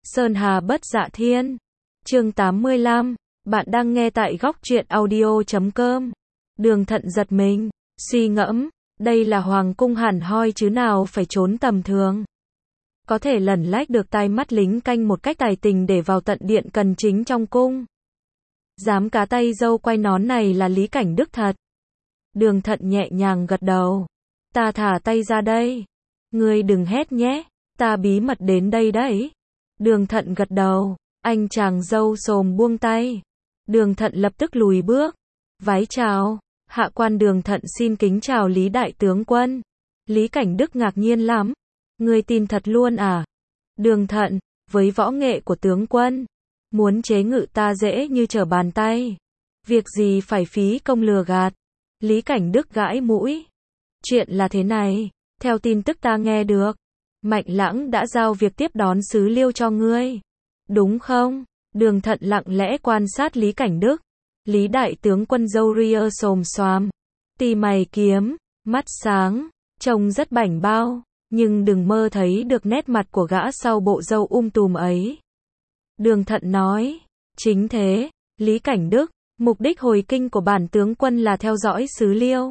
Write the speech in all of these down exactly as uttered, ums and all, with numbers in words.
Sơn Hà bất dạ thiên. Chương tám mươi lăm. Bạn đang nghe tại góc truyện audio chấm com. Đường Thận giật mình, suy ngẫm, đây là hoàng cung hẳn hoi chứ nào phải trốn tầm thường. Có thể lẩn lách được tai mắt lính canh một cách tài tình để vào tận điện cần chính trong cung. Dám cá tay dâu quay nón này là Lý Cảnh Đức thật. Đường Thận nhẹ nhàng gật đầu. Ta thả tay ra đây. Ngươi đừng hét nhé, ta bí mật đến đây đấy. Đường Thận gật đầu, anh chàng dâu xồm buông tay. Đường Thận lập tức lùi bước. Vái chào, hạ quan Đường Thận xin kính chào Lý Đại Tướng Quân. Lý Cảnh Đức ngạc nhiên lắm. Ngươi tin thật luôn à? Đường Thận, với võ nghệ của tướng quân, muốn chế ngự ta dễ như trở bàn tay. Việc gì phải phí công lừa gạt. Lý Cảnh Đức gãi mũi. Chuyện là thế này, theo tin tức ta nghe được, Mạnh Lãng đã giao việc tiếp đón sứ Liêu cho ngươi. Đúng không? Đường Thận lặng lẽ quan sát Lý Cảnh Đức. Lý Đại Tướng Quân râu ria xồm xoàm, tì mày kiếm, mắt sáng, trông rất bảnh bao, nhưng đừng mơ thấy được nét mặt của gã sau bộ râu um tùm ấy. Đường Thận nói, chính thế, Lý Cảnh Đức, mục đích hồi kinh của bản tướng quân là theo dõi sứ Liêu.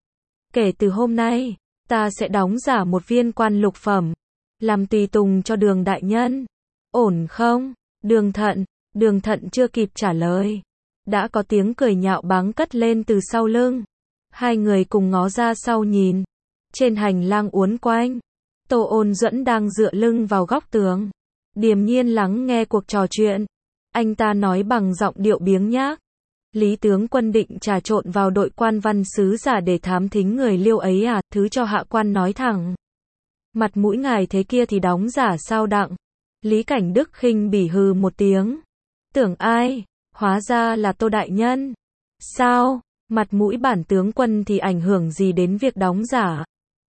Kể từ hôm nay, ta sẽ đóng giả một viên quan lục phẩm, làm tùy tùng cho Đường đại nhân. Ổn không? Đường Thận, Đường Thận chưa kịp trả lời, đã có tiếng cười nhạo báng cất lên từ sau lưng. Hai người cùng ngó ra sau nhìn. Trên hành lang uốn quanh, Tô Ôn Duẫn đang dựa lưng vào góc tường, điềm nhiên lắng nghe cuộc trò chuyện. Anh ta nói bằng giọng điệu biếng nhác. Lý tướng quân định trà trộn vào đội quan văn sứ giả để thám thính người Liêu ấy à? Thứ cho hạ quan nói thẳng. Mặt mũi ngài thế kia thì đóng giả sao đặng? Lý Cảnh Đức khinh bỉ hừ một tiếng. Tưởng ai? Hóa ra là Tô đại nhân. Sao? Mặt mũi bản tướng quân thì ảnh hưởng gì đến việc đóng giả?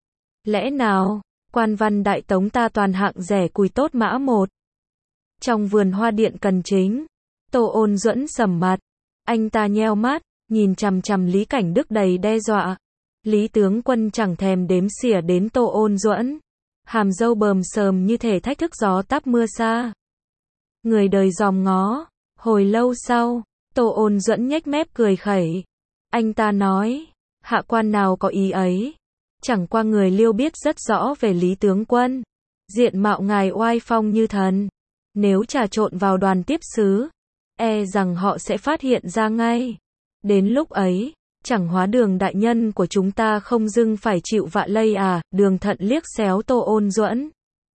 Lẽ nào, quan văn đại tống ta toàn hạng rẻ cùi tốt mã một? Trong vườn hoa điện cần chính, Tô Ôn Duẫn sầm mặt. Anh ta nheo mắt, nhìn chằm chằm Lý Cảnh Đức đầy đe dọa. Lý tướng quân chẳng thèm đếm xỉa đến Tô Ôn Duẫn. Hàm râu bờm sờm như thể thách thức gió táp mưa xa. Người đời dòm ngó. Hồi lâu sau, Tô Ôn Duẫn nhếch mép cười khẩy. Anh ta nói, hạ quan nào có ý ấy. Chẳng qua người Liêu biết rất rõ về Lý tướng quân. Diện mạo ngài oai phong như thần. Nếu trà trộn vào đoàn tiếp sứ, e rằng họ sẽ phát hiện ra ngay. Đến lúc ấy, chẳng hóa Đường đại nhân của chúng ta không dưng phải chịu vạ lây à? Đường Thận liếc xéo Tô Ôn Duẫn.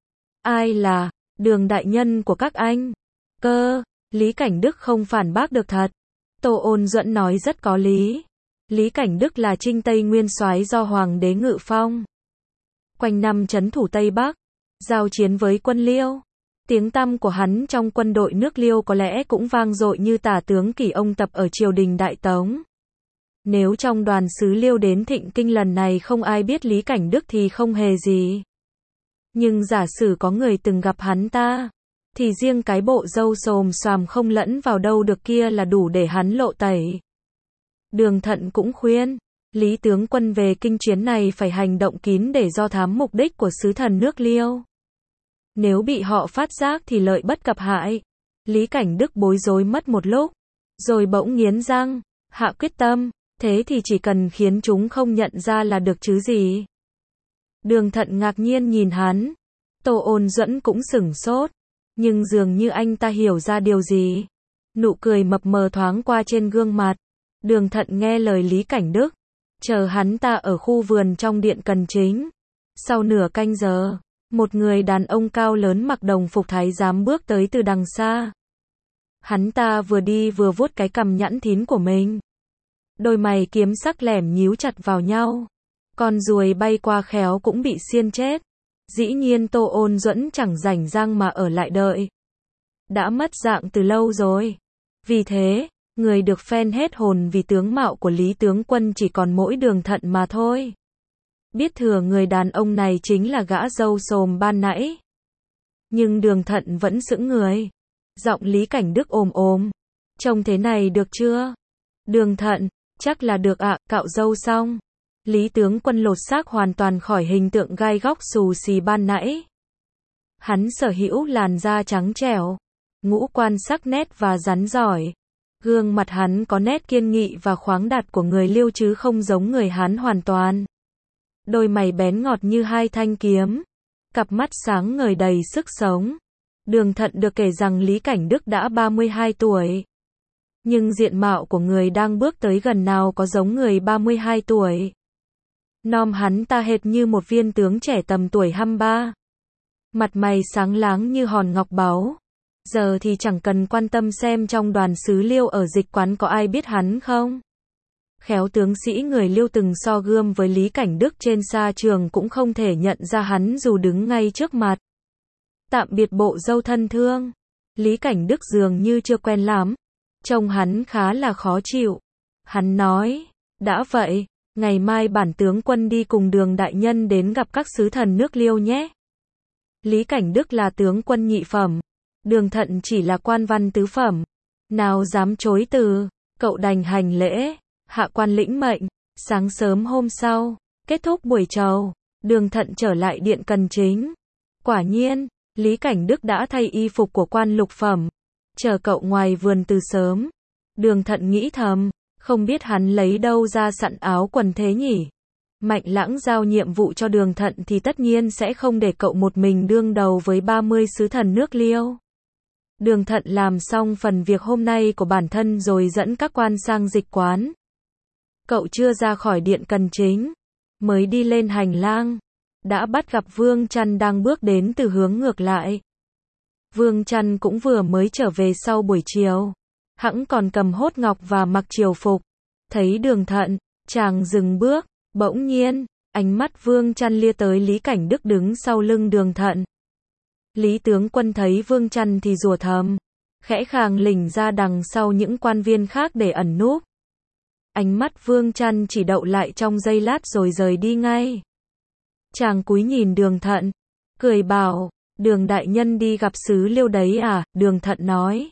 Ai là Đường đại nhân của các anh? Cơ, Lý Cảnh Đức không phản bác được thật. Tô Ôn Duẫn nói rất có lý. Lý Cảnh Đức là Trinh Tây Nguyên soái do Hoàng đế ngự phong. Quanh năm trấn thủ Tây Bắc, giao chiến với quân Liêu. Tiếng tăm của hắn trong quân đội nước Liêu có lẽ cũng vang dội như tả tướng Kỷ Ông Tập ở triều đình Đại Tống. Nếu trong đoàn sứ Liêu đến Thịnh Kinh lần này không ai biết Lý Cảnh Đức thì không hề gì. Nhưng giả sử có người từng gặp hắn ta, thì riêng cái bộ râu xồm xoàm không lẫn vào đâu được kia là đủ để hắn lộ tẩy. Đường Thận cũng khuyên, Lý tướng quân về kinh chuyến này phải hành động kín để do thám mục đích của sứ thần nước Liêu. Nếu bị họ phát giác thì lợi bất cập hại. Lý Cảnh Đức bối rối mất một lúc, rồi bỗng nghiến răng, hạ quyết tâm, thế thì chỉ cần khiến chúng không nhận ra là được chứ gì. Đường Thận ngạc nhiên nhìn hắn. Tô Ôn Duẫn cũng sửng sốt, nhưng dường như anh ta hiểu ra điều gì. Nụ cười mập mờ thoáng qua trên gương mặt. Đường Thận nghe lời Lý Cảnh Đức, chờ hắn ta ở khu vườn trong điện cần chính. Sau nửa canh giờ, một người đàn ông cao lớn mặc đồng phục thái giám bước tới từ đằng xa. Hắn ta vừa đi vừa vuốt cái cằm nhẵn thín của mình. Đôi mày kiếm sắc lẻm nhíu chặt vào nhau. Con ruồi bay qua khéo cũng bị xiên chết. Dĩ nhiên Tô Ôn Duẫn chẳng rảnh rang mà ở lại đợi. Đã mất dạng từ lâu rồi. Vì thế, người được phen hết hồn vì tướng mạo của Lý tướng quân chỉ còn mỗi Đường Thận mà thôi. Biết thừa người đàn ông này chính là gã râu xồm ban nãy. Nhưng Đường Thận vẫn sững người. Giọng Lý Cảnh Đức ồm ồm. Trông thế này được chưa? Đường Thận, chắc là được ạ, cạo râu xong. Lý tướng quân lột xác hoàn toàn khỏi hình tượng gai góc xù xì ban nãy. Hắn sở hữu làn da trắng trẻo, ngũ quan sắc nét và rắn giỏi. Gương mặt hắn có nét kiên nghị và khoáng đạt của người Liêu chứ không giống người Hán hoàn toàn. Đôi mày bén ngọt như hai thanh kiếm, cặp mắt sáng ngời đầy sức sống. Đường Thận được kể rằng Lý Cảnh Đức đã ba mươi hai tuổi. Nhưng diện mạo của người đang bước tới gần nào có giống người ba mươi hai tuổi. Nom hắn ta hệt như một viên tướng trẻ tầm tuổi hăm ba. Mặt mày sáng láng như hòn ngọc báu. Giờ thì chẳng cần quan tâm xem trong đoàn sứ Liêu ở dịch quán có ai biết hắn không. Khéo tướng sĩ người Liêu từng so gươm với Lý Cảnh Đức trên sa trường cũng không thể nhận ra hắn dù đứng ngay trước mặt. Tạm biệt bộ dâu thân thương. Lý Cảnh Đức dường như chưa quen lắm. Trông hắn khá là khó chịu. Hắn nói, đã vậy, ngày mai bản tướng quân đi cùng Đường đại nhân đến gặp các sứ thần nước Liêu nhé. Lý Cảnh Đức là tướng quân nhị phẩm. Đường Thận chỉ là quan văn tứ phẩm. Nào dám chối từ, cậu đành hành lễ. Hạ quan lĩnh mệnh. Sáng sớm hôm sau, kết thúc buổi trầu, Đường Thận trở lại điện Cần Chính. Quả nhiên, Lý Cảnh Đức đã thay y phục của quan lục phẩm, chờ cậu ngoài vườn từ sớm. Đường Thận nghĩ thầm, không biết hắn lấy đâu ra sẵn áo quần thế nhỉ. Mạnh Lãng giao nhiệm vụ cho Đường Thận thì tất nhiên sẽ không để cậu một mình đương đầu với ba mươi sứ thần nước Liêu. Đường Thận làm xong phần việc hôm nay của bản thân rồi dẫn các quan sang dịch quán. Cậu chưa ra khỏi điện Cần Chính, mới đi lên hành lang, đã bắt gặp Vương Trăn đang bước đến từ hướng ngược lại. Vương Trăn cũng vừa mới trở về sau buổi chiều, hẵng còn cầm hốt ngọc và mặc triều phục. Thấy Đường Thận, chàng dừng bước, bỗng nhiên, ánh mắt Vương Trăn lia tới Lý Cảnh Đức đứng sau lưng Đường Thận. Lý tướng quân thấy Vương Trăn thì rủa thầm, khẽ khàng lỉnh ra đằng sau những quan viên khác để ẩn núp. Ánh mắt Vương Trăn chỉ đậu lại trong giây lát rồi rời đi ngay. Chàng cúi nhìn Đường Thận, cười bảo, Đường đại nhân đi gặp sứ Liêu đấy à? Đường Thận nói,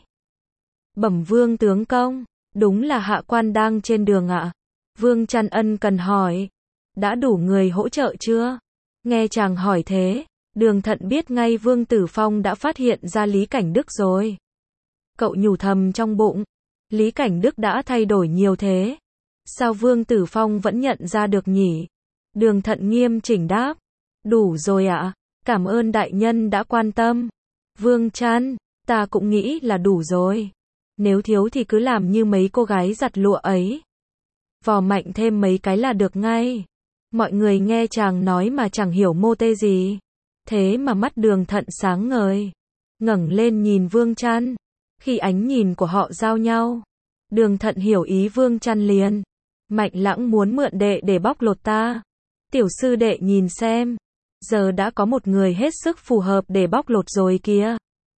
bẩm Vương tướng công, đúng là hạ quan đang trên đường ạ. Vương Trăn ân cần hỏi, đã đủ người hỗ trợ chưa? Nghe chàng hỏi thế, Đường Thận biết ngay Vương Tử Phong đã phát hiện ra Lý Cảnh Đức rồi. Cậu nhủ thầm trong bụng, Lý Cảnh Đức đã thay đổi nhiều thế, sao Vương Tử Phong vẫn nhận ra được nhỉ? Đường Thận nghiêm chỉnh đáp, đủ rồi ạ, cảm ơn đại nhân đã quan tâm. Vương Trăn, ta cũng nghĩ là đủ rồi. Nếu thiếu thì cứ làm như mấy cô gái giặt lụa ấy. Vò mạnh thêm mấy cái là được ngay. Mọi người nghe chàng nói mà chẳng hiểu mô tê gì. Thế mà mắt Đường Thận sáng ngời, ngẩng lên nhìn Vương Trăn. Khi ánh nhìn của họ giao nhau, Đường Thận hiểu ý Vương Trăn liền. Mạnh Lãng muốn mượn đệ để bóc lột ta. Tiểu sư đệ nhìn xem, giờ đã có một người hết sức phù hợp để bóc lột rồi kìa.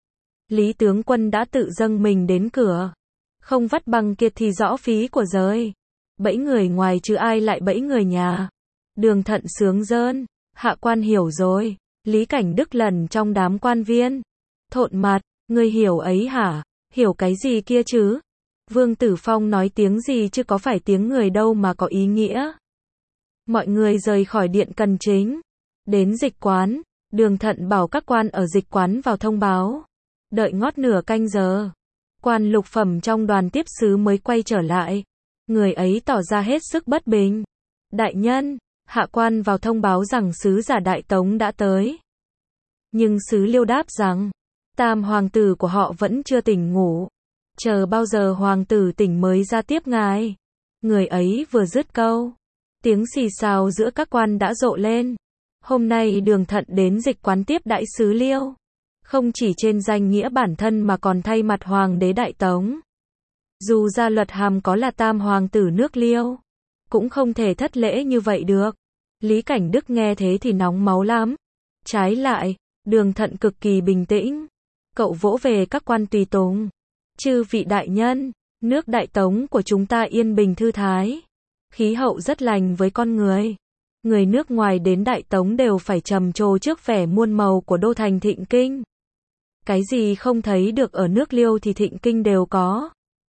Lý tướng quân đã tự dâng mình đến cửa. Không vắt bằng kiệt thì rõ phí của giới. Bẫy người ngoài chứ ai lại bẫy người nhà. Đường Thận sướng rơn, hạ quan hiểu rồi. Lý Cảnh Đức lần trong đám quan viên. Thộn mặt, ngươi hiểu ấy hả? Hiểu cái gì kia chứ? Vương Tử Phong nói tiếng gì chứ có phải tiếng người đâu mà có ý nghĩa. Mọi người rời khỏi điện Cần Chính, đến dịch quán. Đường Thận bảo các quan ở dịch quán vào thông báo. Đợi ngót nửa canh giờ, quan lục phẩm trong đoàn tiếp sứ mới quay trở lại. Người ấy tỏ ra hết sức bất bình. Đại nhân, hạ quan vào thông báo rằng sứ giả Đại Tống đã tới. Nhưng sứ Liêu đáp rằng, tam hoàng tử của họ vẫn chưa tỉnh ngủ. Chờ bao giờ hoàng tử tỉnh mới ra tiếp ngài. Người ấy vừa dứt câu, tiếng xì xào giữa các quan đã rộ lên. Hôm nay Đường Thận đến dịch quán tiếp đại sứ Liêu. Không chỉ trên danh nghĩa bản thân mà còn thay mặt hoàng đế Đại Tống. Dù ra luật hàm có là tam hoàng tử nước Liêu, cũng không thể thất lễ như vậy được. Lý Cảnh Đức nghe thế thì nóng máu lắm. Trái lại, Đường Thận cực kỳ bình tĩnh. Cậu vỗ về các quan tùy tùng. Chư vị đại nhân, nước Đại Tống của chúng ta yên bình thư thái. Khí hậu rất lành với con người. Người nước ngoài đến Đại Tống đều phải trầm trồ trước vẻ muôn màu của đô thành Thịnh Kinh. Cái gì không thấy được ở nước Liêu thì Thịnh Kinh đều có.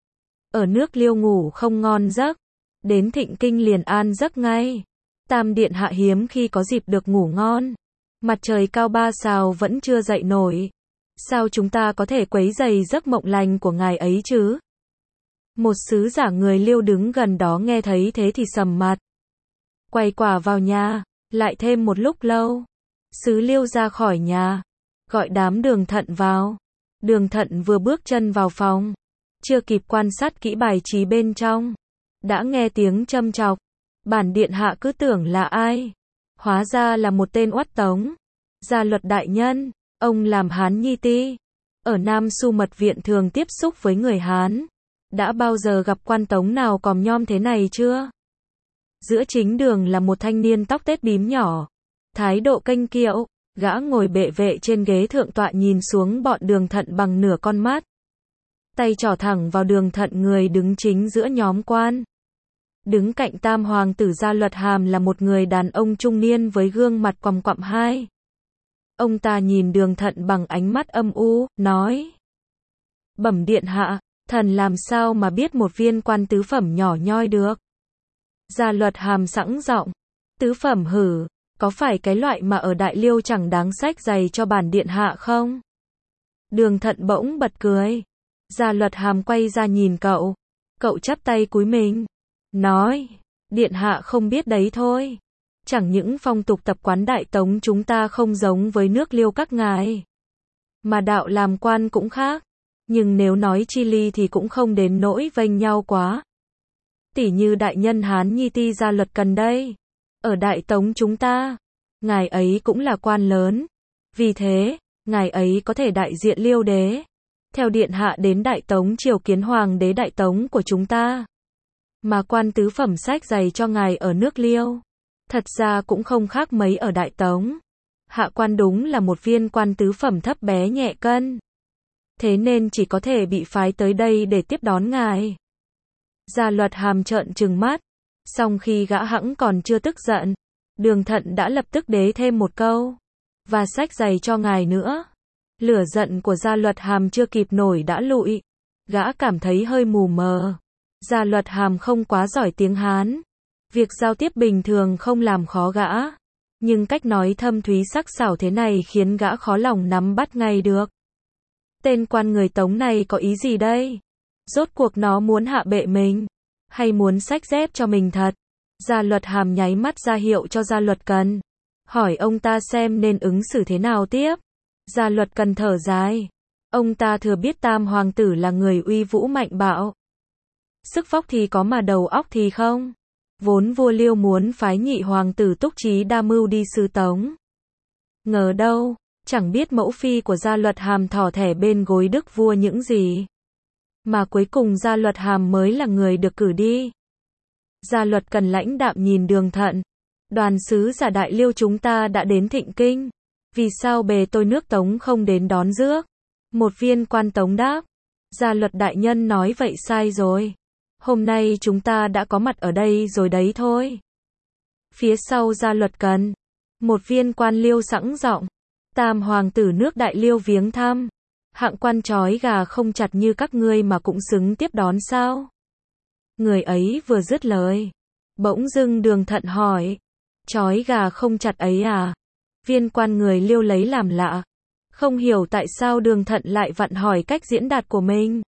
Ở nước Liêu ngủ không ngon giấc, đến Thịnh Kinh liền an giấc ngay. Tam điện hạ hiếm khi có dịp được ngủ ngon. Mặt trời cao ba sao vẫn chưa dậy nổi. Sao chúng ta có thể quấy rầy giấc mộng lành của ngài ấy chứ? Một sứ giả người Liêu đứng gần đó nghe thấy thế thì sầm mặt. Quay quả vào nhà, lại thêm một lúc lâu. Sứ Liêu ra khỏi nhà, gọi đám Đường Thận vào. Đường Thận vừa bước chân vào phòng, chưa kịp quan sát kỹ bài trí bên trong, đã nghe tiếng châm chọc. Bản điện hạ cứ tưởng là ai, hóa ra là một tên oắt tống. Gia luật đại nhân, ông làm Hán Nhi ti, ở Nam Xu mật viện thường tiếp xúc với người Hán, đã bao giờ gặp quan tống nào còm nhom thế này chưa? Giữa chính đường là một thanh niên tóc tết bím nhỏ, thái độ kênh kiệu, gã ngồi bệ vệ trên ghế thượng tọa nhìn xuống bọn Đường Thận bằng nửa con mắt. Tay trỏ thẳng vào Đường Thận người đứng chính giữa nhóm quan. Đứng cạnh tam hoàng tử Gia Luật Hàm là một người đàn ông trung niên với gương mặt quằm quặm hai. Ông ta nhìn Đường Thận bằng ánh mắt âm u, nói: Bẩm điện hạ, thần làm sao mà biết một viên quan tứ phẩm nhỏ nhoi được? Gia Luật Hàm sẵn giọng: Tứ phẩm hử, có phải cái loại mà ở Đại Liêu chẳng đáng sách giày cho bản điện hạ không? Đường Thận bỗng bật cười. Gia Luật Hàm quay ra nhìn cậu. Cậu chắp tay cúi mình, nói: Điện hạ không biết đấy thôi. Chẳng những phong tục tập quán Đại Tống chúng ta không giống với nước Liêu các ngài, mà đạo làm quan cũng khác. Nhưng nếu nói chi ly thì cũng không đến nỗi vênh nhau quá. Tỉ như đại nhân Hán Nhi ti Gia Luật Cần đây. Ở Đại Tống chúng ta, ngài ấy cũng là quan lớn. Vì thế, ngài ấy có thể đại diện Liêu đế, theo điện hạ đến Đại Tống triều kiến hoàng đế Đại Tống của chúng ta. Mà quan tứ phẩm sách giày cho ngài ở nước Liêu, thật ra cũng không khác mấy ở Đại Tống. Hạ quan đúng là một viên quan tứ phẩm thấp bé nhẹ cân, thế nên chỉ có thể bị phái tới đây để tiếp đón ngài. Gia Luật Hàm trợn trừng mắt, song khi gã hẵng còn chưa tức giận, Đường Thận đã lập tức đế thêm một câu: Và sách giày cho ngài nữa. Lửa giận của Gia Luật Hàm chưa kịp nổi đã lụi, gã cảm thấy hơi mù mờ. Gia Luật Hàm không quá giỏi tiếng Hán, việc giao tiếp bình thường không làm khó gã, nhưng cách nói thâm thúy sắc sảo thế này khiến gã khó lòng nắm bắt ngay được. Tên quan người Tống này có ý gì đây? Rốt cuộc nó muốn hạ bệ mình, hay muốn xách dép cho mình thật? Gia Luật Hàm nháy mắt ra hiệu cho Gia Luật Cần, hỏi ông ta xem nên ứng xử thế nào tiếp. Gia Luật Cần thở dài. Ông ta thừa biết tam hoàng tử là người uy vũ mạnh bạo, sức vóc thì có mà đầu óc thì không. Vốn vua Liêu muốn phái nhị hoàng tử Túc Trí đa mưu đi sứ Tống. Ngờ đâu, chẳng biết mẫu phi của Gia Luật Hàm thỏ thẻ bên gối đức vua những gì, mà cuối cùng Gia Luật Hàm mới là người được cử đi. Gia Luật Cần lãnh đạm nhìn Đường Thận. Đoàn sứ giả Đại Liêu chúng ta đã đến Thịnh Kinh, vì sao bề tôi nước Tống không đến đón rước? Một viên quan Tống đáp: Gia Luật đại nhân nói vậy sai rồi. Hôm nay chúng ta đã có mặt ở đây rồi đấy thôi. Phía sau Gia Luật Cần, một viên quan Liêu sẵn giọng: Tam hoàng tử nước Đại Liêu viếng thăm. Hạng quan trói gà không chặt như các ngươi mà cũng xứng tiếp đón sao? Người ấy vừa dứt lời, bỗng dưng Đường Thận hỏi: Trói gà không chặt ấy à? Viên quan người Liêu lấy làm lạ, không hiểu tại sao Đường Thận lại vặn hỏi cách diễn đạt của mình.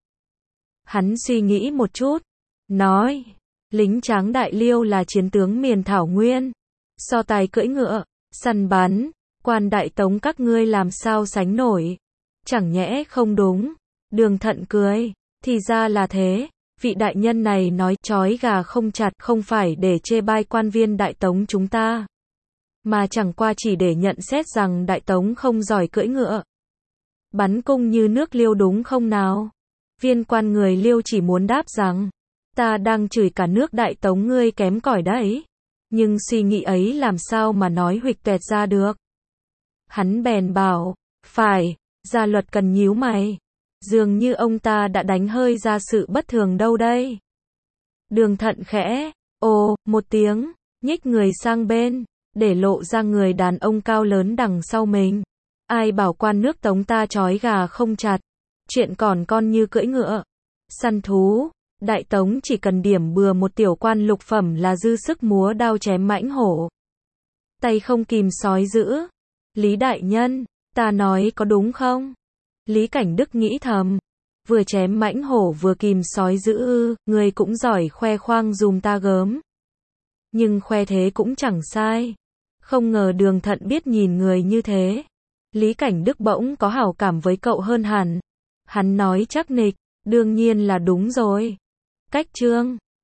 Hắn suy nghĩ một chút, nói: Lính tráng Đại Liêu là chiến tướng miền Thảo Nguyên, so tài cưỡi ngựa, săn bắn, quan Đại Tống các ngươi làm sao sánh nổi? Chẳng nhẽ không đúng? Đường Thận cười: Thì ra là thế. Vị đại nhân này nói trói gà không chặt không phải để chê bai quan viên Đại Tống chúng ta, mà chẳng qua chỉ để nhận xét rằng Đại Tống không giỏi cưỡi ngựa, bắn cung như nước Liêu đúng không nào? Viên quan người Liêu chỉ muốn đáp rằng: Ta đang chửi cả nước Đại Tống ngươi kém cỏi đấy. Nhưng suy nghĩ ấy làm sao mà nói huỵch toẹt ra được. Hắn bèn bảo: Phải. Gia Luật Cần nhíu mày. Dường như ông ta đã đánh hơi ra sự bất thường đâu đây. Đường Thận khẽ ồ một tiếng, nhích người sang bên, để lộ ra người đàn ông cao lớn đằng sau mình. Ai bảo quan nước Tống ta trói gà không chặt, chuyện còn con như cưỡi ngựa, săn thú. Đại Tống chỉ cần điểm bừa một tiểu quan lục phẩm là dư sức múa đao chém mãnh hổ, tay không kìm sói dữ. Lý đại nhân, ta nói có đúng không? Lý Cảnh Đức nghĩ thầm. Vừa chém mãnh hổ vừa kìm sói dữ ư, người cũng giỏi khoe khoang dùm ta gớm. Nhưng khoe thế cũng chẳng sai. Không ngờ Đường Thận biết nhìn người như thế. Lý Cảnh Đức bỗng có hảo cảm với cậu hơn hẳn. Hắn nói chắc nịch, đương nhiên là đúng rồi. Cách Trương